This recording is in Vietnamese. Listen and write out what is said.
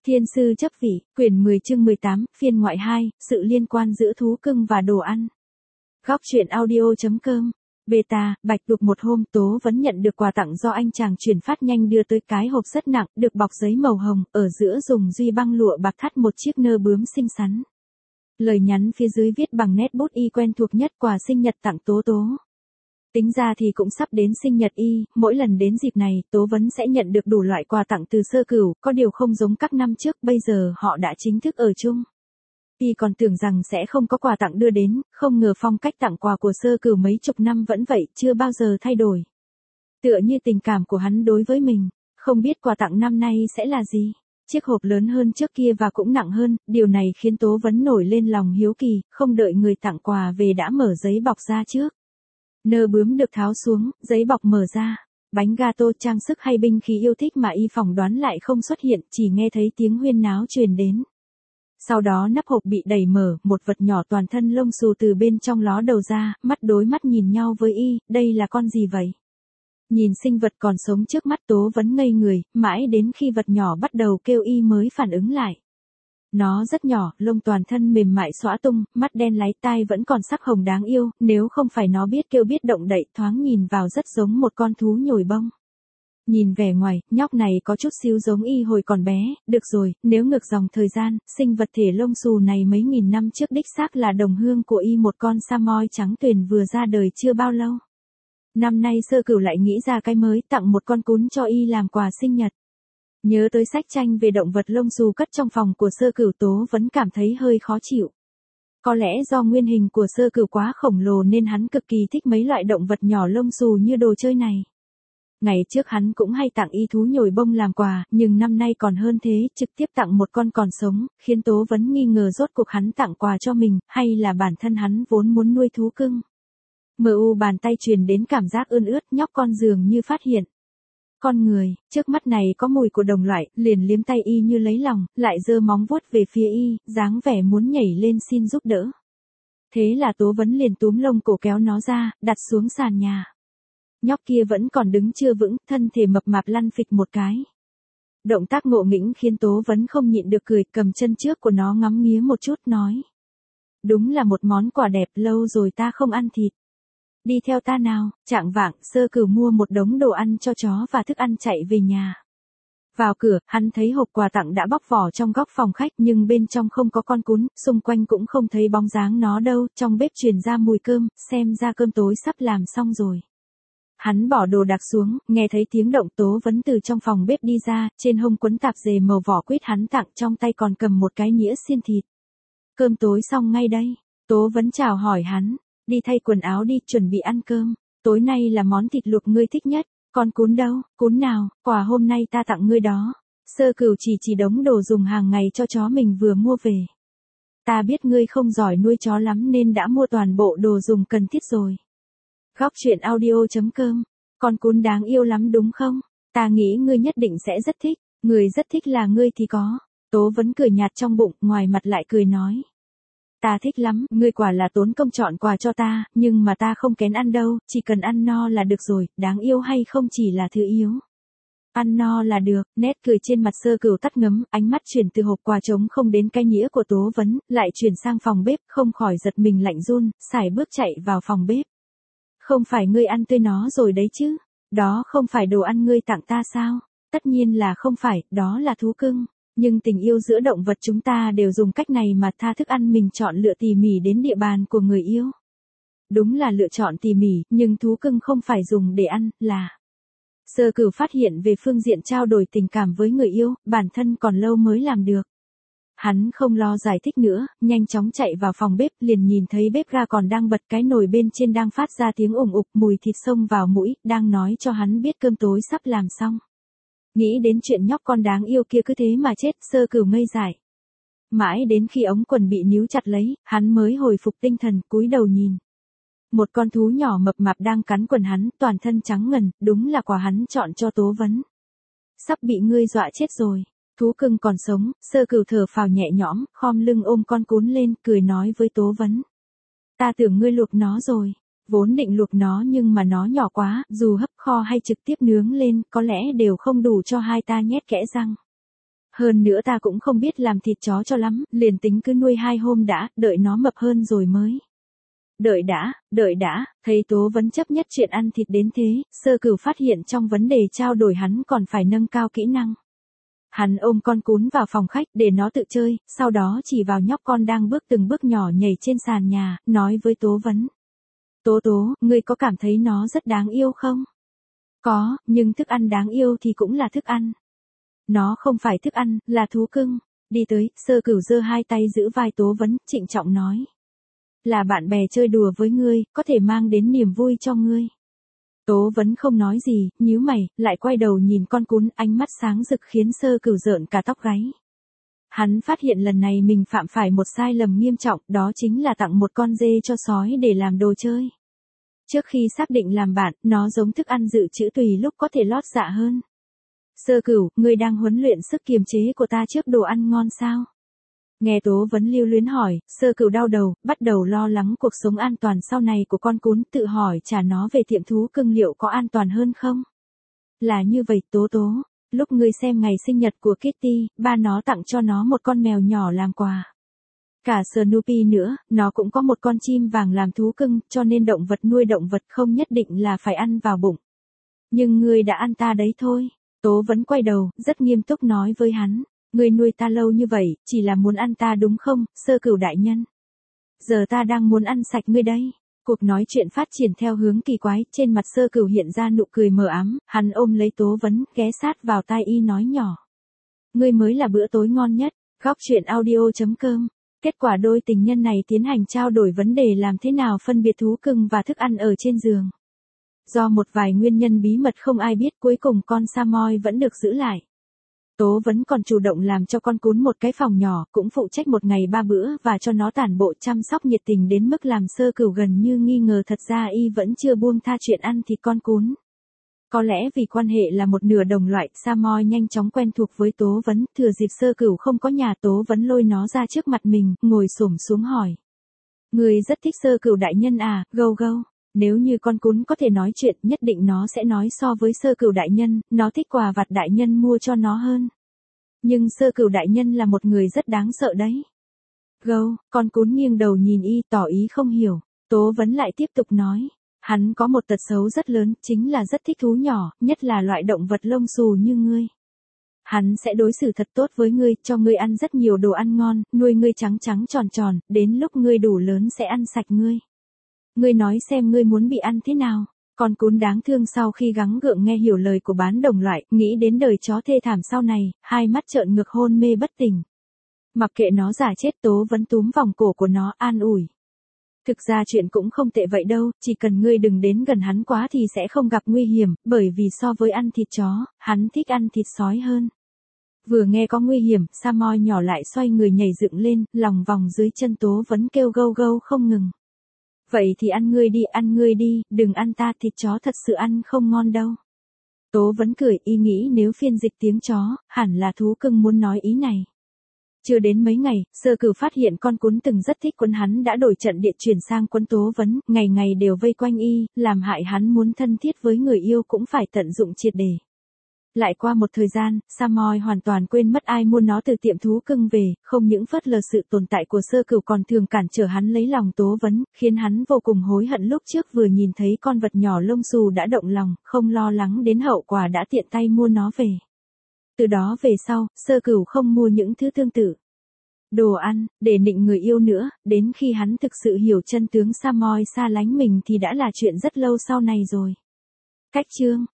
Thiên sư chấp vị, quyển 10 chương 18, phiên ngoại 2, sự liên quan giữa thú cưng và đồ ăn. Góc truyện audio.com. Beta, Bạch Đục một hôm Tố vẫn nhận được quà tặng do anh chàng chuyển phát nhanh đưa tới, cái hộp rất nặng, được bọc giấy màu hồng, ở giữa dùng duy băng lụa bạc thắt một chiếc nơ bướm xinh xắn. Lời nhắn phía dưới viết bằng nét bút y quen thuộc nhất: quà sinh nhật tặng Tố Tố. Tính ra thì cũng sắp đến sinh nhật y, mỗi lần đến dịp này, Tố Vấn sẽ nhận được đủ loại quà tặng từ Sơ Cửu, có điều không giống các năm trước, bây giờ họ đã chính thức ở chung. Y còn tưởng rằng sẽ không có quà tặng đưa đến, không ngờ phong cách tặng quà của Sơ Cửu mấy chục năm vẫn vậy, chưa bao giờ thay đổi. Tựa như tình cảm của hắn đối với mình, không biết quà tặng năm nay sẽ là gì. Chiếc hộp lớn hơn trước kia và cũng nặng hơn, điều này khiến Tố Vấn nổi lên lòng hiếu kỳ, không đợi người tặng quà về đã mở giấy bọc ra trước. Nơ bướm được tháo xuống, giấy bọc mở ra. Bánh gato, trang sức hay binh khí yêu thích mà y phỏng đoán lại không xuất hiện, chỉ nghe thấy tiếng huyên náo truyền đến. Sau đó nắp hộp bị đẩy mở, một vật nhỏ toàn thân lông xù từ bên trong ló đầu ra, mắt đối mắt nhìn nhau với y, đây là con gì vậy? Nhìn sinh vật còn sống trước mắt, Tố Vấn ngây người, mãi đến khi vật nhỏ bắt đầu kêu y mới phản ứng lại. Nó rất nhỏ, lông toàn thân mềm mại xõa tung, mắt đen láy, tai vẫn còn sắc hồng đáng yêu, nếu không phải nó biết kêu biết động đậy, thoáng nhìn vào rất giống một con thú nhồi bông. Nhìn vẻ ngoài, nhóc này có chút xíu giống y hồi còn bé, được rồi, nếu ngược dòng thời gian, sinh vật thể lông xù này mấy nghìn năm trước đích xác là đồng hương của y, một con Samoyed trắng tuyền vừa ra đời chưa bao lâu. Năm nay Sơ Cửu lại nghĩ ra cái mới, tặng một con cún cho y làm quà sinh nhật. Nhớ tới sách tranh về động vật lông xù cất trong phòng của Sơ Cửu, Tố vẫn cảm thấy hơi khó chịu. Có lẽ do nguyên hình của Sơ Cửu quá khổng lồ nên hắn cực kỳ thích mấy loại động vật nhỏ lông xù như đồ chơi này. Ngày trước hắn cũng hay tặng y thú nhồi bông làm quà, nhưng năm nay còn hơn thế, trực tiếp tặng một con còn sống, khiến Tố vẫn nghi ngờ rốt cuộc hắn tặng quà cho mình, hay là bản thân hắn vốn muốn nuôi thú cưng. Bàn tay truyền đến cảm giác ươn ướt, nhóc con dường như phát hiện con người trước mắt này có mùi của đồng loại, liền liếm tay y như lấy lòng, lại giơ móng vuốt về phía y, dáng vẻ muốn nhảy lên xin giúp đỡ. Thế là Tố Vấn liền túm lông cổ kéo nó ra, đặt xuống sàn nhà. Nhóc kia vẫn còn đứng chưa vững, thân thể mập mạp lăn phịch một cái. Động tác ngộ nghĩnh khiến Tố Vấn không nhịn được cười, cầm chân trước của nó ngắm nghía một chút, nói: đúng là một món quà đẹp, lâu rồi ta không ăn thịt. Đi theo ta nào. Chạng vạng, Sơ Cửu mua một đống đồ ăn cho chó và thức ăn chạy về nhà. Vào cửa, hắn thấy hộp quà tặng đã bóc vỏ trong góc phòng khách, nhưng bên trong không có con cún, xung quanh cũng không thấy bóng dáng nó đâu, trong bếp truyền ra mùi cơm, xem ra cơm tối sắp làm xong rồi. Hắn bỏ đồ đạc xuống, nghe thấy tiếng động, Tố Vấn từ trong phòng bếp đi ra, trên hông quấn tạp dề màu vỏ quýt hắn tặng, trong tay còn cầm một cái nĩa xiên thịt. Cơm tối xong ngay đây. Tố Vấn chào hỏi hắn. Đi thay quần áo đi, chuẩn bị ăn cơm. Tối nay là món thịt luộc ngươi thích nhất. Con cún đâu? Cún nào? Quà hôm nay ta tặng ngươi đó. Sơ Cửu chỉ đống đồ dùng hàng ngày cho chó mình vừa mua về. Ta biết ngươi không giỏi nuôi chó lắm nên đã mua toàn bộ đồ dùng cần thiết rồi. Góc truyện audio.com. Con cún đáng yêu lắm đúng không? Ta nghĩ ngươi nhất định sẽ rất thích. Người rất thích là ngươi thì có. Tố Vấn cười nhạt trong bụng, ngoài mặt lại cười nói: ta thích lắm, ngươi quả là tốn công chọn quà cho ta, nhưng mà ta không kén ăn đâu, chỉ cần ăn no là được rồi, đáng yêu hay không chỉ là thứ yếu. Ăn no là được, nét cười trên mặt Sơ Cửu tắt ngấm, ánh mắt chuyển từ hộp quà trống không đến cái nĩa của Tố Vấn, lại chuyển sang phòng bếp, không khỏi giật mình lạnh run, sải bước chạy vào phòng bếp. Không phải ngươi ăn tươi nó rồi đấy chứ? Đó không phải đồ ăn ngươi tặng ta sao? Tất nhiên là không phải, đó là thú cưng. Nhưng tình yêu giữa động vật chúng ta đều dùng cách này mà, tha thức ăn mình chọn lựa tỉ mỉ đến địa bàn của người yêu. Đúng là lựa chọn tỉ mỉ, nhưng thú cưng không phải dùng để ăn, là... Sơ Cửu phát hiện về phương diện trao đổi tình cảm với người yêu, bản thân còn lâu mới làm được. Hắn không lo giải thích nữa, nhanh chóng chạy vào phòng bếp, liền nhìn thấy bếp ga còn đang bật, cái nồi bên trên đang phát ra tiếng ủng ục, mùi thịt xông vào mũi, đang nói cho hắn biết cơm tối sắp làm xong. Nghĩ đến chuyện nhóc con đáng yêu kia cứ thế mà chết, Sơ Cửu ngây dại. Mãi đến khi ống quần bị níu chặt lấy, hắn mới hồi phục tinh thần, cúi đầu nhìn. Một con thú nhỏ mập mạp đang cắn quần hắn, toàn thân trắng ngần, đúng là quà hắn chọn cho Tố Vấn. Sắp bị ngươi dọa chết rồi. Thú cưng còn sống. Sơ Cửu thở phào nhẹ nhõm, khom lưng ôm con cún lên, cười nói với Tố Vấn: ta tưởng ngươi luộc nó rồi. Vốn định luộc nó nhưng mà nó nhỏ quá, dù hấp kho hay trực tiếp nướng lên, có lẽ đều không đủ cho hai ta nhét kẽ răng. Hơn nữa ta cũng không biết làm thịt chó cho lắm, liền tính cứ nuôi 2 hôm đã, đợi nó mập hơn rồi mới. Đợi đã, thấy Tố Vấn chấp nhất chuyện ăn thịt đến thế, Sơ Cửu phát hiện trong vấn đề trao đổi hắn còn phải nâng cao kỹ năng. Hắn ôm con cún vào phòng khách để nó tự chơi, sau đó chỉ vào nhóc con đang từng bước nhỏ nhảy trên sàn nhà, nói với Tố Vấn. Tố, ngươi có cảm thấy nó rất đáng yêu không? Có, nhưng thức ăn đáng yêu thì cũng là thức ăn. Nó không phải thức ăn, là thú cưng. Đi tới, Sơ Cửu giơ 2 tay giữ vai Tố Vấn, trịnh trọng nói. Là bạn bè chơi đùa với ngươi, có thể mang đến niềm vui cho ngươi. Tố Vấn không nói gì, nhíu mày, lại quay đầu nhìn con cún, ánh mắt sáng rực khiến Sơ Cửu rợn cả tóc gáy. Hắn phát hiện lần này mình phạm phải một sai lầm nghiêm trọng, đó chính là tặng một con dê cho sói để làm đồ chơi. Trước khi xác định làm bạn, nó giống thức ăn dự trữ tùy lúc có thể lót dạ hơn. Sơ Cửu, ngươi đang huấn luyện sức kiềm chế của ta trước đồ ăn ngon sao? Nghe Tố Vấn lưu luyến hỏi, Sơ Cửu đau đầu, bắt đầu lo lắng cuộc sống an toàn sau này của con cún, tự hỏi trả nó về tiệm thú cưng liệu có an toàn hơn không? Là như vậy Tố, lúc ngươi xem ngày sinh nhật của Kitty, ba nó tặng cho nó một con mèo nhỏ làm quà. Cả Snoopy nữa, nó cũng có một con chim vàng làm thú cưng, cho nên động vật nuôi động vật không nhất định là phải ăn vào bụng. Nhưng ngươi đã ăn ta đấy thôi. Tố Vấn quay đầu, rất nghiêm túc nói với hắn. Ngươi nuôi ta lâu như vậy, chỉ là muốn ăn ta đúng không, Sơ Cửu đại nhân? Giờ ta đang muốn ăn sạch ngươi đây. Cuộc nói chuyện phát triển theo hướng kỳ quái, trên mặt Sơ Cửu hiện ra nụ cười mờ ám, hắn ôm lấy Tố Vấn, ghé sát vào tai y nói nhỏ. Ngươi mới là bữa tối ngon nhất, Góc Truyện Audio.com. Kết quả đôi tình nhân này tiến hành trao đổi vấn đề làm thế nào phân biệt thú cưng và thức ăn ở trên giường. Do một vài nguyên nhân bí mật không ai biết, cuối cùng con Samoy vẫn được giữ lại. Tố Vấn còn chủ động làm cho con cún một cái phòng nhỏ, cũng phụ trách một ngày 3 bữa và cho nó tản bộ chăm sóc nhiệt tình đến mức làm Sơ Cửu gần như nghi ngờ thật ra y vẫn chưa buông tha chuyện ăn thịt con cún. Có lẽ vì quan hệ là một nửa đồng loại, Samoy nhanh chóng quen thuộc với Tố Vấn, thừa dịp Sơ Cửu không có nhà, Tố Vấn lôi nó ra trước mặt mình, ngồi xổm xuống hỏi. Người rất thích Sơ Cửu đại nhân à, gâu. Nếu như con cún có thể nói chuyện, nhất định nó sẽ nói so với Sơ Cửu đại nhân, nó thích quà vặt đại nhân mua cho nó hơn. Nhưng Sơ Cửu đại nhân là một người rất đáng sợ đấy. Con cún nghiêng đầu nhìn y, tỏ ý không hiểu. Tố Vấn lại tiếp tục nói. Hắn có một tật xấu rất lớn, chính là rất thích thú nhỏ, nhất là loại động vật lông xù như ngươi. Hắn sẽ đối xử thật tốt với ngươi, cho ngươi ăn rất nhiều đồ ăn ngon, nuôi ngươi trắng tròn, đến lúc ngươi đủ lớn sẽ ăn sạch ngươi. Ngươi nói xem ngươi muốn bị ăn thế nào? Con cún đáng thương sau khi gắng gượng nghe hiểu lời của bán đồng loại, nghĩ đến đời chó thê thảm sau này, hai mắt trợn ngược hôn mê bất tỉnh. Mặc kệ nó giả chết, Tố Vấn túm vòng cổ của nó an ủi. Thực ra chuyện cũng không tệ vậy đâu, chỉ cần ngươi đừng đến gần hắn quá thì sẽ không gặp nguy hiểm, bởi vì so với ăn thịt chó, hắn thích ăn thịt sói hơn. Vừa nghe có nguy hiểm, Samoy nhỏ lại xoay người nhảy dựng lên, lòng vòng dưới chân Tố Vấn kêu gâu không ngừng. Vậy thì ăn ngươi đi, đừng ăn ta, thịt chó thật sự ăn không ngon đâu. Tố Vấn cười, y nghĩ nếu phiên dịch tiếng chó, hẳn là thú cưng muốn nói ý này. Chưa đến mấy ngày, Sơ Cửu phát hiện con cún từng rất thích quấn hắn đã đổi trận địa chuyển sang quấn Tố Vấn, ngày ngày đều vây quanh y, làm hại hắn muốn thân thiết với người yêu cũng phải tận dụng triệt để. Lại qua một thời gian, Samoy hoàn toàn quên mất ai mua nó từ tiệm thú cưng về, không những phớt lờ sự tồn tại của Sơ Cửu còn thường cản trở hắn lấy lòng Tố Vấn, khiến hắn vô cùng hối hận lúc trước vừa nhìn thấy con vật nhỏ lông xù đã động lòng, không lo lắng đến hậu quả đã tiện tay mua nó về. Từ đó về sau, Sơ Cửu không mua những thứ tương tự đồ ăn, để nịnh người yêu nữa, đến khi hắn thực sự hiểu chân tướng Samoy xa lánh mình thì đã là chuyện rất lâu sau này rồi. Cách chương